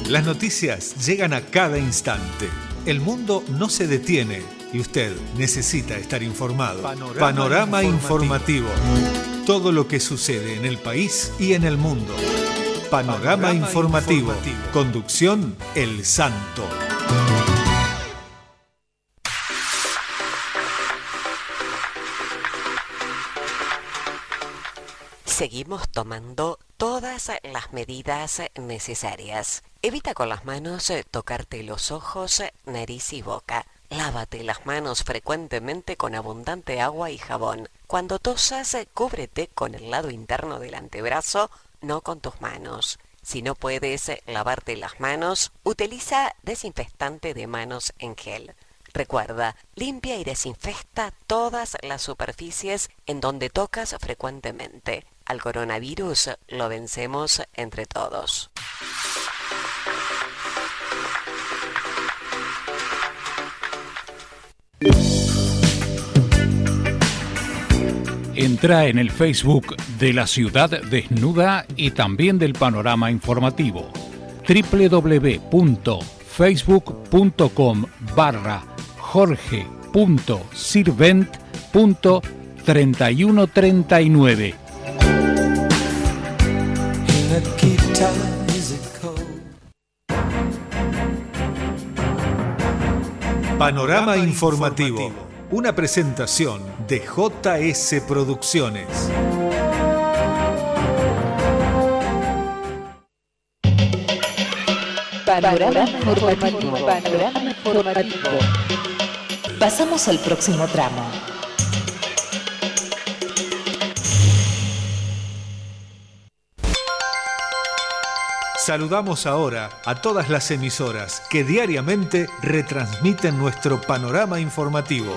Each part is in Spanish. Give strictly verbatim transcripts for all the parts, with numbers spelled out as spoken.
Las noticias llegan a cada instante. El mundo no se detiene y usted necesita estar informado. Panorama, Panorama informativo. informativo. Todo lo que sucede en el país y en el mundo. Panorama, Panorama informativo. informativo. Conducción El Santo. Seguimos tomando todas las medidas necesarias. Evita con las manos tocarte los ojos, nariz y boca. Lávate las manos frecuentemente con abundante agua y jabón. Cuando tosas, cúbrete con el lado interno del antebrazo, no con tus manos. Si no puedes lavarte las manos, utiliza desinfectante de manos en gel. Recuerda, limpia y desinfecta todas las superficies en donde tocas frecuentemente. Al coronavirus lo vencemos entre todos. Entra en el Facebook de La Ciudad Desnuda y también del Panorama Informativo. doble u doble u doble u punto facebook punto com barra jorge punto sirvent punto treinta y uno treinta y nueve. Panorama informativo. Una presentación de J S Producciones. Panorama informativo. Panorama informativo. Pasamos al próximo tramo. Saludamos ahora a todas las emisoras que diariamente retransmiten nuestro panorama informativo.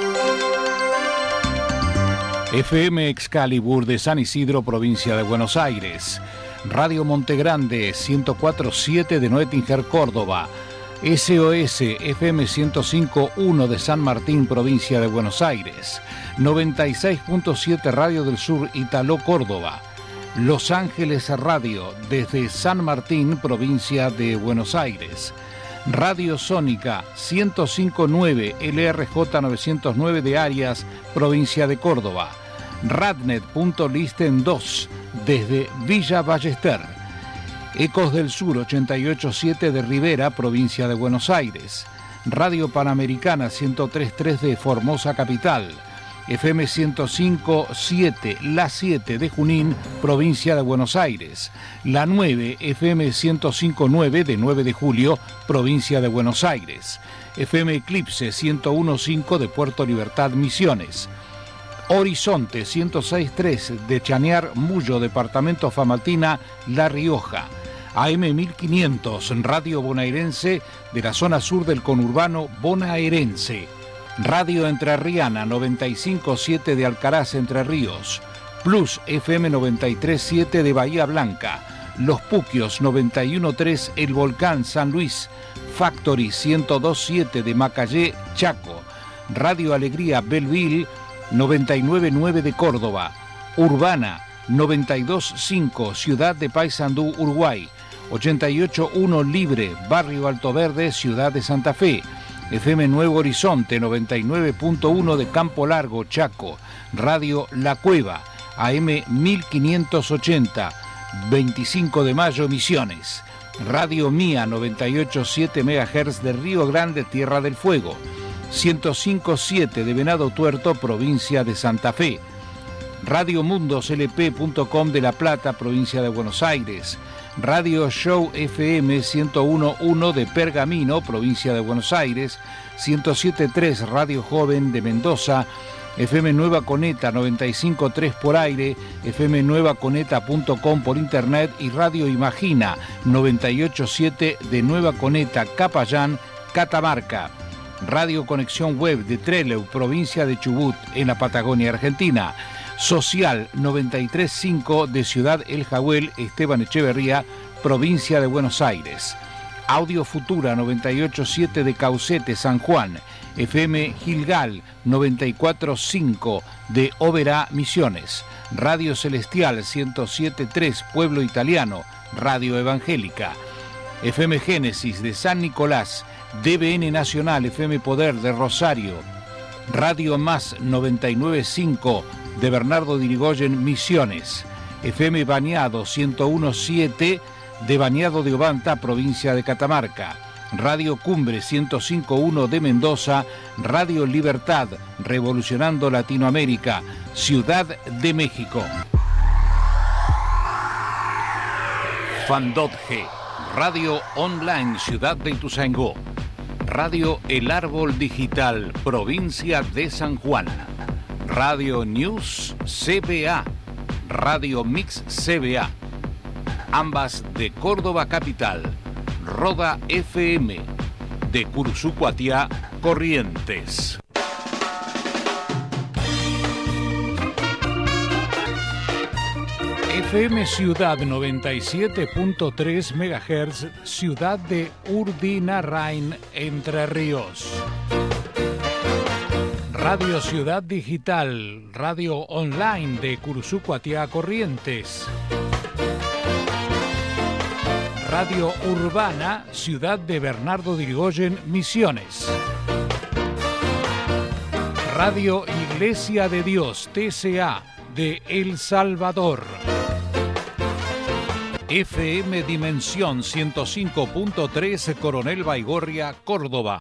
F M Excalibur de San Isidro, provincia de Buenos Aires. Radio Montegrande ciento cuatro punto siete de Noetinger, Córdoba. S O S F M ciento cinco punto uno de San Martín, provincia de Buenos Aires. noventa y seis punto siete Radio del Sur, Italó, Córdoba. Los Ángeles Radio desde San Martín, provincia de Buenos Aires. Radio Sónica ciento cinco punto nueve L R J novecientos nueve de Arias, provincia de Córdoba. Radnet.listen dos desde Villa Ballester. Ecos del Sur ochenta y ocho punto siete de Rivera, provincia de Buenos Aires. Radio Panamericana ciento tres punto tres de Formosa Capital. F M ciento cinco punto siete La siete de Junín, provincia de Buenos Aires. La nueve F M ciento cinco punto nueve de nueve de Julio, provincia de Buenos Aires. F M Eclipse ciento uno punto cinco de Puerto Libertad, Misiones. Horizonte ciento seis punto tres de Chañar, Mullo, departamento Famatina, La Rioja. A M mil quinientos, Radio Bonaerense de la zona sur del conurbano bonaerense. Radio Entrerriana noventa y cinco punto siete de Alcaraz, Entre Ríos. Plus F M noventa y tres punto siete de Bahía Blanca. Los Puquios noventa y uno punto tres El Volcán, San Luis. Factory ciento dos punto siete de Macayé, Chaco. Radio Alegría Belleville noventa y nueve punto nueve de Córdoba. Urbana noventa y dos punto cinco Ciudad de Paysandú, Uruguay. ochenta y ocho punto uno Libre, Barrio Alto Verde, Ciudad de Santa Fe. F M Nuevo Horizonte noventa y nueve punto uno de Campo Largo, Chaco. Radio La Cueva, A M mil quinientos ochenta, veinticinco de mayo, Misiones. Radio Mía noventa y ocho punto siete megahertz de Río Grande, Tierra del Fuego. ciento cinco punto siete de Venado Tuerto, provincia de Santa Fe. Radio Mundos L P punto com de La Plata, provincia de Buenos Aires. Radio Show F M ciento uno punto uno de Pergamino, provincia de Buenos Aires. ciento siete punto tres Radio Joven de Mendoza. F M Nueva Coneta noventa y cinco punto tres por aire, F M nueva coneta punto com por internet y Radio Imagina noventa y ocho punto siete de Nueva Coneta, Capayán, Catamarca. Radio Conexión Web de Trelew, provincia de Chubut, en la Patagonia Argentina. Social noventa y tres punto cinco de Ciudad El Jahuel, Esteban Echeverría, provincia de Buenos Aires. Audio Futura noventa y ocho punto siete de Caucete, San Juan. F M Gilgal noventa y cuatro punto cinco de Oberá, Misiones. Radio Celestial ciento siete punto tres Pueblo Italiano, Radio Evangélica. F M Génesis de San Nicolás, D B N Nacional, F M Poder de Rosario, Radio Más noventa y nueve punto cinco de Bernardo de Irigoyen, Misiones, F M Bañado ciento uno punto siete de Bañado de Obanta, provincia de Catamarca, Radio Cumbre ciento cinco punto uno de Mendoza, Radio Libertad, revolucionando Latinoamérica, Ciudad de México. Fandotge, Radio Online, Ciudad de Ituzaingó, Radio El Árbol Digital, provincia de San Juan, Radio News C B A, Radio Mix C B A, ambas de Córdoba Capital, Roda F M, de Cursucuatiá, Corrientes. F M Ciudad noventa y siete punto tres megahertz, Ciudad de Urdinarrain, Entre Ríos. Radio Ciudad Digital, radio online de Cursucuatiá, Corrientes. Radio Urbana, Ciudad de Bernardo de Irigoyen, Misiones. Radio Iglesia de Dios, T C A, de El Salvador. F M Dimensión ciento cinco punto tres, Coronel Baigorria, Córdoba.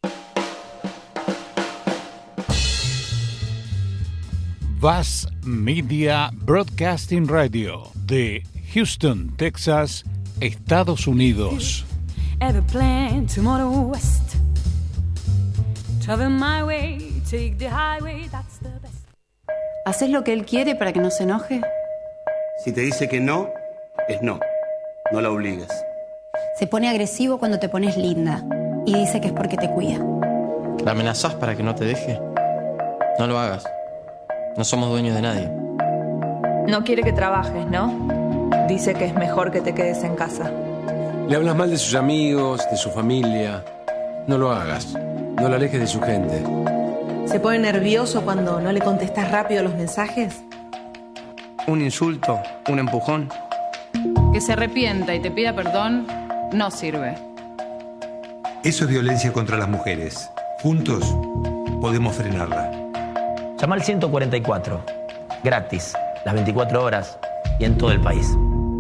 Vaz Media Broadcasting Radio, de Houston, Texas, Estados Unidos. Ever plan tomorrow west? Travel my way, take the highway, that's the best. ¿Haces lo que él quiere para que no se enoje? Si te dice que no, es no. No la obligas. Se pone agresivo cuando te pones linda y dice que es porque te cuida. ¿La amenazás para que no te deje? No lo hagas. No somos dueños de nadie. No quiere que trabajes, ¿no? Dice que es mejor que te quedes en casa. Le hablas mal de sus amigos, de su familia. No lo hagas. No la alejes de su gente. ¿Se pone nervioso cuando no le contestas rápido los mensajes? Un insulto, un empujón. Que se arrepienta y te pida perdón no sirve. Eso es violencia contra las mujeres. Juntos podemos frenarla. Llama al ciento cuarenta y cuatro. Gratis. Las veinticuatro horas y en todo el país.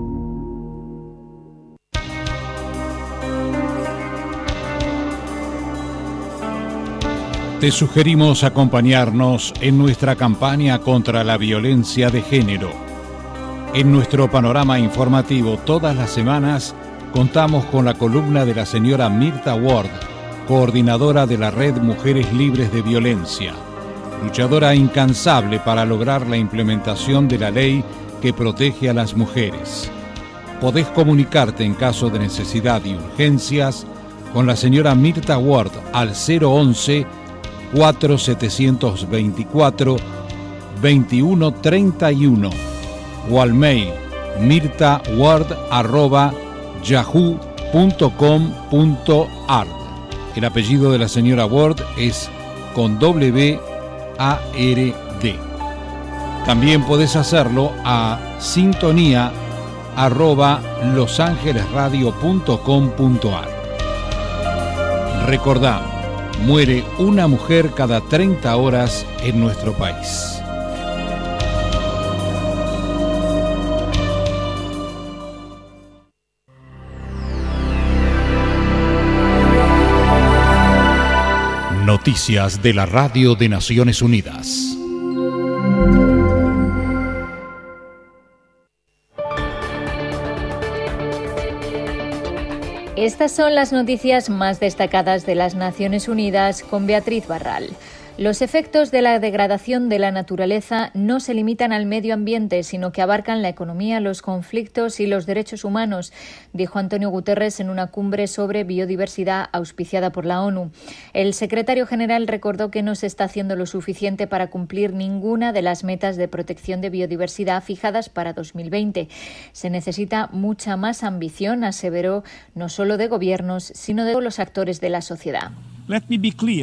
Te sugerimos acompañarnos en nuestra campaña contra la violencia de género. En nuestro panorama informativo todas las semanas contamos con la columna de la señora Mirta Ward, coordinadora de la Red Mujeres Libres de Violencia, luchadora incansable para lograr la implementación de la ley que protege a las mujeres. Podés comunicarte en caso de necesidad y urgencias con la señora Mirta Ward al cero once, cuatro setecientos veinticuatro, veintiuno treinta y uno o al mail mirtaward arroba yahoo punto com punto ar. El apellido de la señora Ward es con W A R D. También podés hacerlo a sintonía arroba losangelesradio punto com punto ar. Recordá, muere una mujer cada treinta horas en nuestro país. Noticias de la Radio de Naciones Unidas. Estas son las noticias más destacadas de las Naciones Unidas con Beatriz Barral. Los efectos de la degradación de la naturaleza no se limitan al medio ambiente, sino que abarcan la economía, los conflictos y los derechos humanos, dijo Antonio Guterres en una cumbre sobre biodiversidad auspiciada por la ONU. El secretario general recordó que no se está haciendo lo suficiente para cumplir ninguna de las metas de protección de biodiversidad fijadas para dos mil veinte. Se necesita mucha más ambición, aseveró, no solo de gobiernos, sino de los actores de la sociedad. Let me be clear.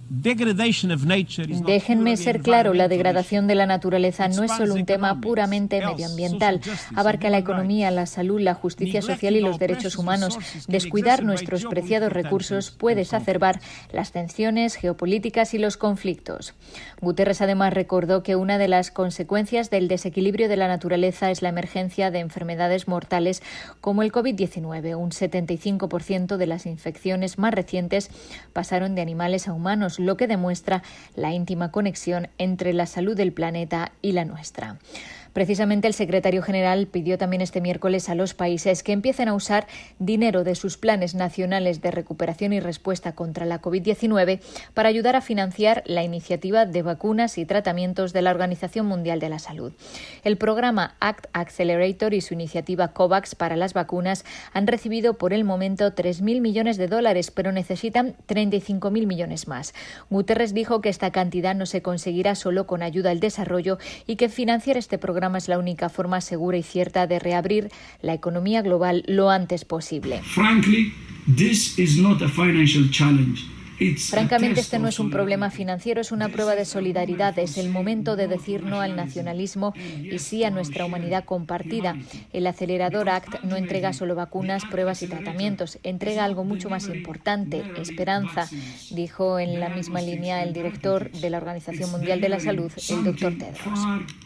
Déjenme ser claro, la degradación de la naturaleza no es solo un tema puramente medioambiental. Abarca la economía, la salud, la justicia social y los derechos humanos. Descuidar nuestros preciados recursos puede exacerbar las tensiones geopolíticas y los conflictos. Guterres además recordó que una de las consecuencias del desequilibrio de la naturaleza es la emergencia de enfermedades mortales como el COVID diecinueve. Un setenta y cinco por ciento de las infecciones más recientes pasaron de animales a humanos, lo que demuestra la íntima conexión entre la salud del planeta y la nuestra. Precisamente el secretario general pidió también este miércoles a los países que empiecen a usar dinero de sus planes nacionales de recuperación y respuesta contra la COVID diecinueve para ayudar a financiar la iniciativa de vacunas y tratamientos de la Organización Mundial de la Salud. El programa ACT Accelerator y su iniciativa COVAX para las vacunas han recibido por el momento tres mil millones de dólares, pero necesitan treinta y cinco mil millones más. Guterres dijo que esta cantidad no se conseguirá solo con ayuda al desarrollo y que financiar este programa es la única forma segura y cierta de reabrir la economía global lo antes posible. Frankly, this is not a financial challenge. Francamente, este no es un problema financiero, es una prueba de solidaridad. Es el momento de decir no al nacionalismo y sí a nuestra humanidad compartida. El acelerador ACT no entrega solo vacunas, pruebas y tratamientos, entrega algo mucho más importante, esperanza, dijo en la misma línea el director de la Organización Mundial de la Salud, el doctor Tedros.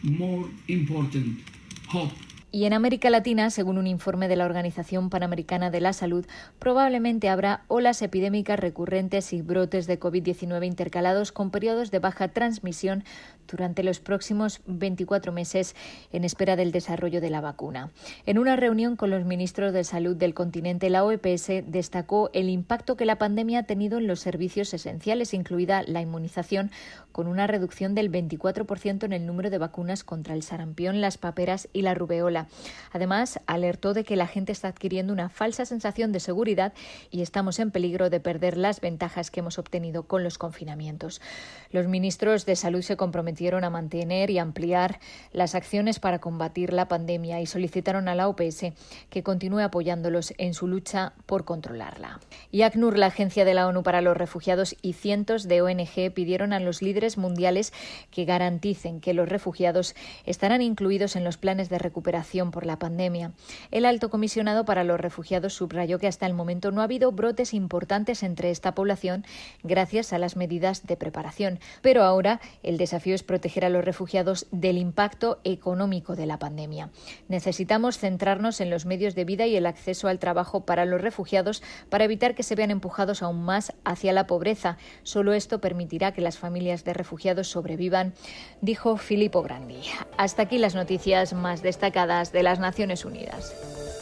Y en América Latina, según un informe de la Organización Panamericana de la Salud, probablemente habrá olas epidémicas recurrentes y brotes de COVID diecinueve intercalados con periodos de baja transmisión durante los próximos veinticuatro meses en espera del desarrollo de la vacuna. En una reunión con los ministros de Salud del continente, la O E P S destacó el impacto que la pandemia ha tenido en los servicios esenciales, incluida la inmunización, con una reducción del veinticuatro por ciento en el número de vacunas contra el sarampión, las paperas y la rubeola. Además, alertó de que la gente está adquiriendo una falsa sensación de seguridad y estamos en peligro de perder las ventajas que hemos obtenido con los confinamientos. Los ministros de Salud se comprometieron a mantener y ampliar las acciones para combatir la pandemia y solicitaron a la O P S que continúe apoyándolos en su lucha por controlarla. Y ACNUR, la Agencia de la ONU para los Refugiados, y cientos de O N G pidieron a los líderes mundiales que garanticen que los refugiados estarán incluidos en los planes de recuperación por la pandemia. El alto comisionado para los refugiados subrayó que hasta el momento no ha habido brotes importantes entre esta población gracias a las medidas de preparación, pero ahora el desafío es proteger a los refugiados del impacto económico de la pandemia. Necesitamos centrarnos en los medios de vida y el acceso al trabajo para los refugiados para evitar que se vean empujados aún más hacia la pobreza. Solo esto permitirá que las familias de refugiados sobrevivan, dijo Filippo Grandi. Hasta aquí las noticias más destacadas de las Naciones Unidas.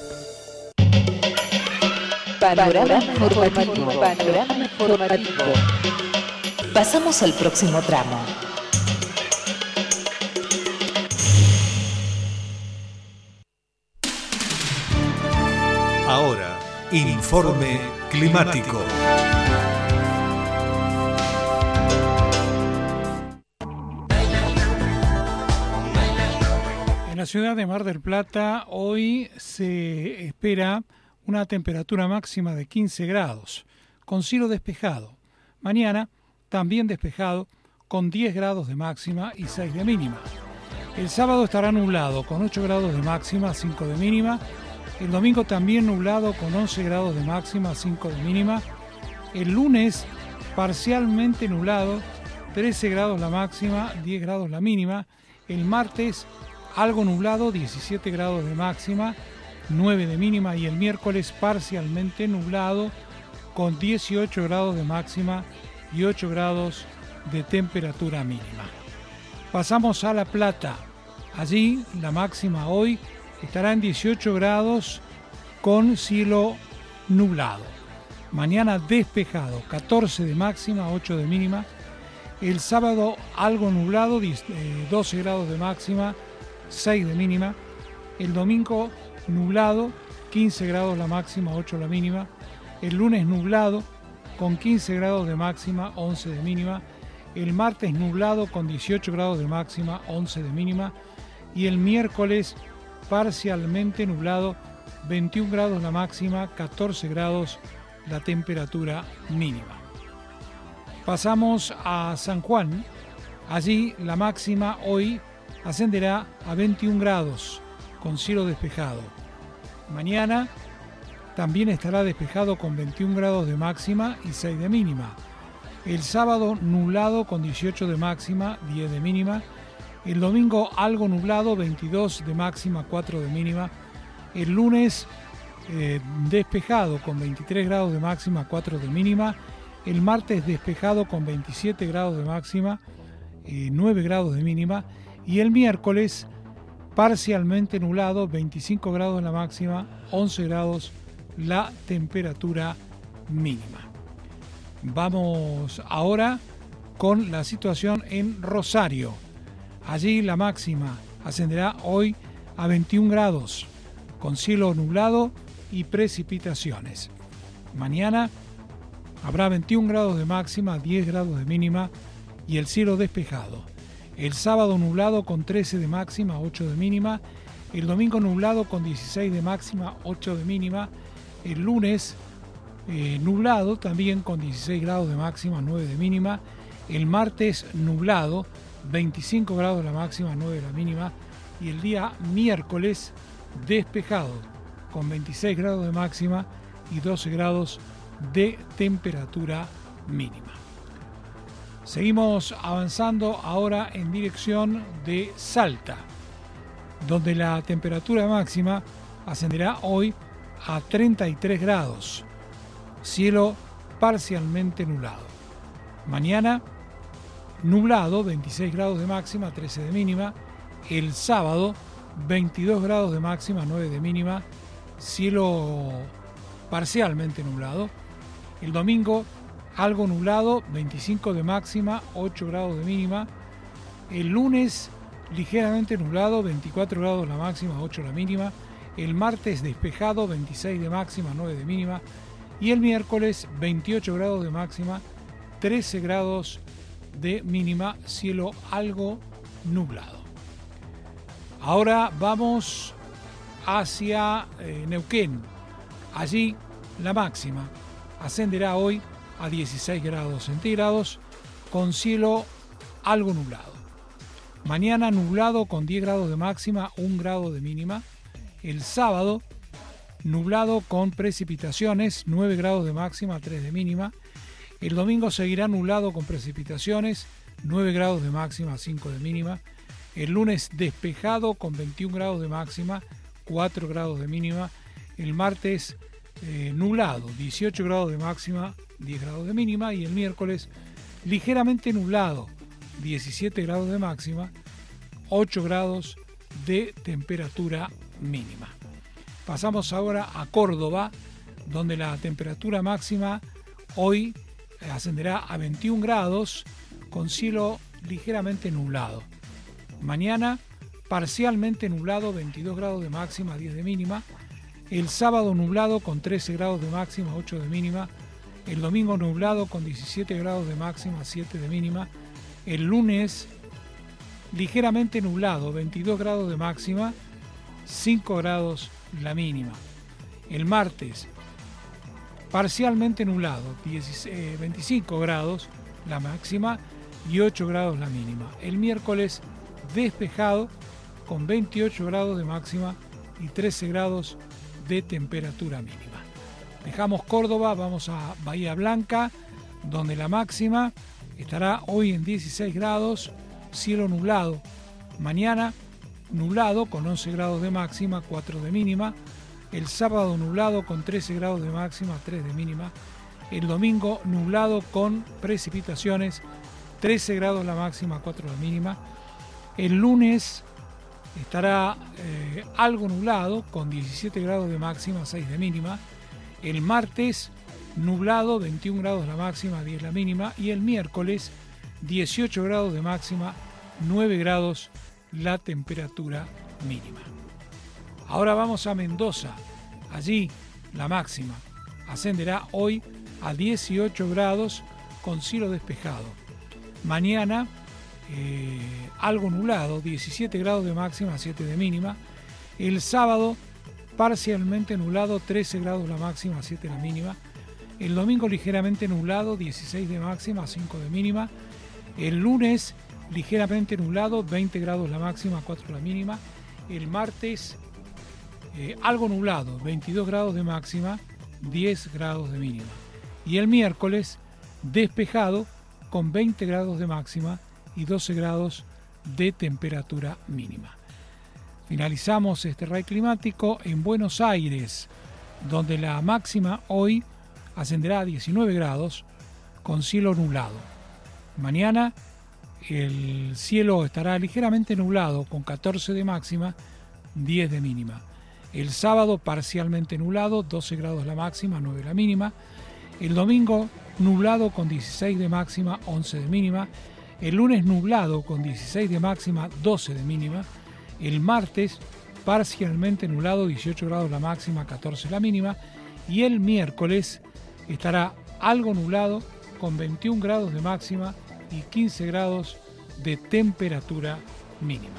Panorama informativo. Panorama informativo. Pasamos al próximo tramo. Ahora, informe climático. En la ciudad de Mar del Plata hoy se espera una temperatura máxima de quince grados, con cielo despejado. Mañana también despejado, con diez grados de máxima y seis de mínima. El sábado estará nublado, con ocho grados de máxima, cinco de mínima. El domingo también nublado, con once grados de máxima, cinco de mínima. El lunes parcialmente nublado, trece grados la máxima, diez grados la mínima. El martes algo nublado, diecisiete grados de máxima, nueve de mínima, y el miércoles parcialmente nublado con dieciocho grados de máxima y ocho grados de temperatura mínima. Pasamos a La Plata. Allí la máxima hoy estará en dieciocho grados con cielo nublado. Mañana despejado, catorce de máxima, ocho de mínima. El sábado algo nublado, doce grados de máxima, seis de mínima. El domingo nublado, quince grados la máxima, ocho la mínima. El lunes nublado con quince grados de máxima, once de mínima. El martes nublado con dieciocho grados de máxima, once de mínima. Y el miércoles parcialmente nublado, veintiún grados la máxima, catorce grados la temperatura mínima. Pasamos a San Juan. Allí la máxima hoy ascenderá a veintiún grados con cielo despejado. Mañana también estará despejado con veintiún grados de máxima y seis de mínima. El sábado nublado con dieciocho de máxima, diez de mínima. El domingo algo nublado, veintidós de máxima, cuatro de mínima. El lunes eh, despejado con veintitrés grados de máxima, cuatro de mínima. El martes despejado con veintisiete grados de máxima, eh, nueve grados de mínima. Y el miércoles parcialmente nublado, veinticinco grados la máxima, once grados la temperatura mínima. Vamos ahora con la situación en Rosario. Allí la máxima ascenderá hoy a veintiún grados, con cielo nublado y precipitaciones. Mañana habrá veintiún grados de máxima, diez grados de mínima y el cielo despejado. El sábado nublado con trece de máxima, ocho de mínima. El domingo nublado con dieciséis de máxima, ocho de mínima. El lunes eh, nublado también con dieciséis grados de máxima, nueve de mínima. El martes nublado, veinticinco grados la máxima, nueve la mínima. Y el día miércoles despejado con veintiséis grados de máxima y doce grados de temperatura mínima. Seguimos avanzando ahora en dirección de Salta, donde la temperatura máxima ascenderá hoy a treinta y tres grados, cielo parcialmente nublado. Mañana nublado, veintiséis grados de máxima, trece de mínima. El sábado veintidós grados de máxima, nueve de mínima, cielo parcialmente nublado. El domingo algo nublado, veinticinco de máxima, ocho grados de mínima. El lunes ligeramente nublado, veinticuatro grados la máxima, ocho la mínima. El martes despejado, veintiséis de máxima, nueve de mínima. Y el miércoles veintiocho grados de máxima, trece grados de mínima, cielo algo nublado. Ahora vamos hacia eh, Neuquén. Allí la máxima ascenderá hoy a dieciséis grados centígrados con cielo algo nublado. Mañana nublado con diez grados de máxima, un grado de mínima. El sábado nublado con precipitaciones, nueve grados de máxima, tres de mínima. El domingo seguirá nublado con precipitaciones, nueve grados de máxima, cinco de mínima. El lunes despejado con veintiún grados de máxima, cuatro grados de mínima. El martes eh, nublado, dieciocho grados de máxima, diez grados de mínima. Y el miércoles ligeramente nublado, diecisiete grados de máxima, ocho grados de temperatura mínima. Pasamos ahora a Córdoba, donde la temperatura máxima hoy ascenderá a veintiún grados con cielo ligeramente nublado. Mañana parcialmente nublado, veintidós grados de máxima, diez de mínima. El sábado nublado con trece grados de máxima, ocho de mínima. El domingo nublado con diecisiete grados de máxima, siete de mínima. El lunes ligeramente nublado, veintidós grados de máxima, cinco grados la mínima. El martes parcialmente nublado, veinticinco grados la máxima y ocho grados la mínima. El miércoles despejado con veintiocho grados de máxima y trece grados de temperatura mínima. Dejamos Córdoba, vamos a Bahía Blanca, donde la máxima estará hoy en dieciséis grados, cielo nublado. Mañana nublado con once grados de máxima, cuatro de mínima. El sábado nublado con trece grados de máxima, tres de mínima. El domingo nublado con precipitaciones, trece grados la máxima, cuatro de mínima. El lunes estará eh, algo nublado con diecisiete grados de máxima, seis de mínima. El martes nublado, veintiún grados la máxima, diez la mínima. Y el miércoles dieciocho grados de máxima, nueve grados la temperatura mínima. Ahora vamos a Mendoza. Allí la máxima ascenderá hoy a dieciocho grados con cielo despejado. Mañana eh, algo nublado, diecisiete grados de máxima, siete de mínima. El sábado parcialmente nublado, trece grados la máxima, siete la mínima. El domingo ligeramente nublado, dieciséis de máxima, cinco de mínima. El lunes ligeramente nublado, veinte grados la máxima, cuatro la mínima. El martes eh, algo nublado, veintidós grados de máxima, diez grados de mínima. Y el miércoles despejado con veinte grados de máxima y doce grados de temperatura mínima. Finalizamos este R A I climático en Buenos Aires, donde la máxima hoy ascenderá a diecinueve grados con cielo nublado. Mañana el cielo estará ligeramente nublado con catorce de máxima, diez de mínima. El sábado parcialmente nublado, doce grados la máxima, nueve la mínima. El domingo nublado con dieciséis de máxima, once de mínima. El lunes nublado con dieciséis de máxima, doce de mínima. El martes parcialmente nublado, dieciocho grados la máxima, catorce la mínima. Y el miércoles estará algo nublado con veintiún grados de máxima y quince grados de temperatura mínima.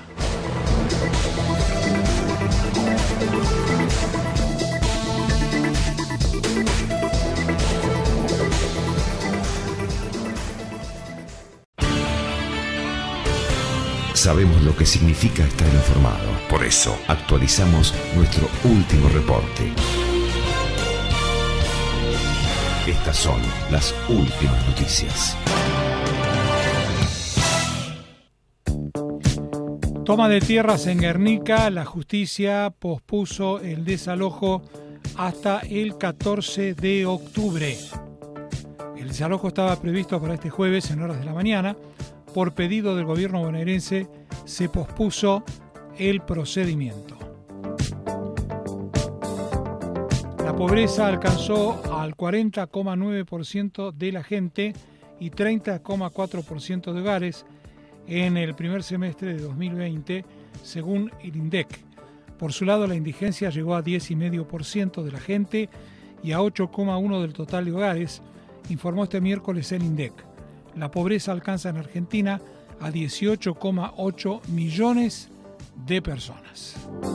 Sabemos lo que significa estar informado. Por eso actualizamos nuestro último reporte. Estas son las últimas noticias. Toma de tierras en Guernica. La justicia pospuso el desalojo hasta el catorce de octubre. El desalojo estaba previsto para este jueves en horas de la mañana. Por pedido del gobierno bonaerense se pospuso el procedimiento. La pobreza alcanzó al cuarenta coma nueve por ciento de la gente y treinta coma cuatro por ciento de hogares en el primer semestre de dos mil veinte, según el INDEC. Por su lado, la indigencia llegó a diez coma cinco por ciento de la gente y a ocho coma uno por ciento del total de hogares, informó este miércoles el INDEC. La pobreza alcanza en Argentina a dieciocho coma ocho millones de personas.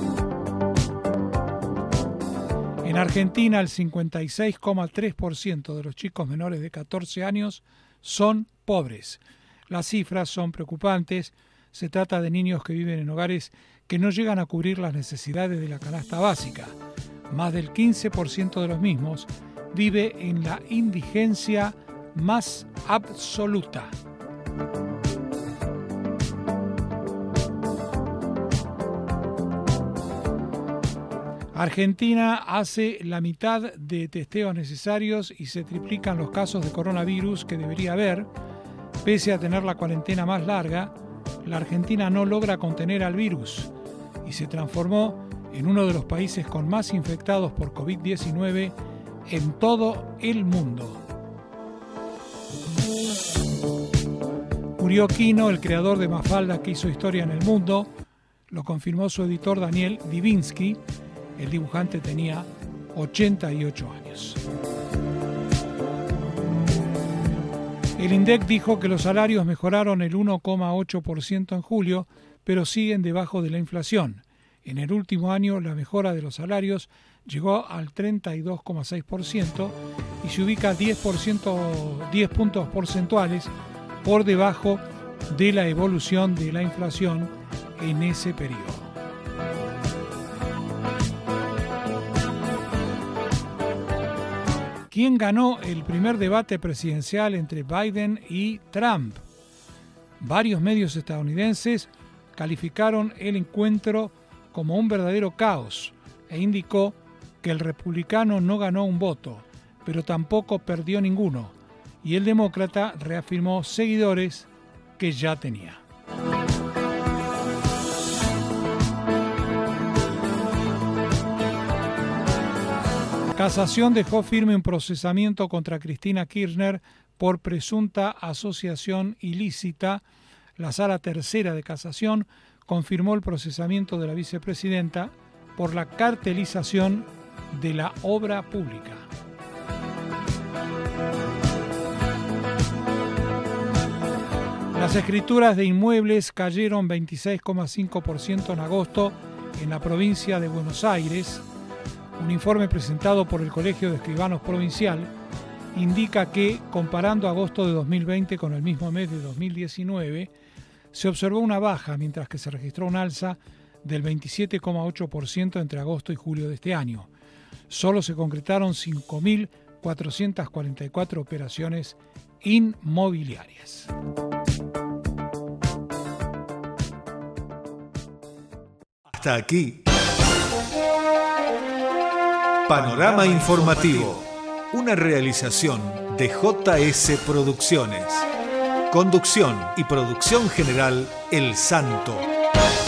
En Argentina, el cincuenta y seis coma tres por ciento de los chicos menores de catorce años son pobres. Las cifras son preocupantes. Se trata de niños que viven en hogares que no llegan a cubrir las necesidades de la canasta básica. Más del quince por ciento de los mismos vive en la indigencia más absoluta. Argentina hace la mitad de testeos necesarios y se triplican los casos de coronavirus que debería haber. Pese a tener la cuarentena más larga, la Argentina no logra contener al virus y se transformó en uno de los países con más infectados por COVID diecinueve en todo el mundo. Murió Quino, el creador de Mafalda que hizo historia en el mundo. Lo confirmó su editor Daniel Divinsky. El dibujante tenía ochenta y ocho años. El INDEC dijo que los salarios mejoraron el uno coma ocho por ciento en julio, pero siguen debajo de la inflación. En el último año, la mejora de los salarios llegó al treinta y dos coma seis por ciento y se ubica diez por ciento, diez puntos porcentuales por debajo de la evolución de la inflación en ese periodo. ¿Quién ganó el primer debate presidencial entre Biden y Trump? Varios medios estadounidenses calificaron el encuentro como un verdadero caos e indicó que el republicano no ganó un voto, pero tampoco perdió ninguno, y el demócrata reafirmó seguidores que ya tenía. Casación dejó firme un procesamiento contra Cristina Kirchner por presunta asociación ilícita. La Sala Tercera de Casación confirmó el procesamiento de la vicepresidenta por la cartelización de la obra pública. Las escrituras de inmuebles cayeron veintiséis coma cinco por ciento en agosto en la provincia de Buenos Aires. Un informe presentado por el Colegio de Escribanos Provincial indica que, comparando agosto de dos mil veinte con el mismo mes de dos mil diecinueve, se observó una baja, mientras que se registró un alza del veintisiete coma ocho por ciento entre agosto y julio de este año. Solo se concretaron cinco mil cuatrocientas cuarenta y cuatro operaciones inmobiliarias. Hasta aquí. Panorama Informativo, una realización de J S Producciones. Conducción y producción general El Santo.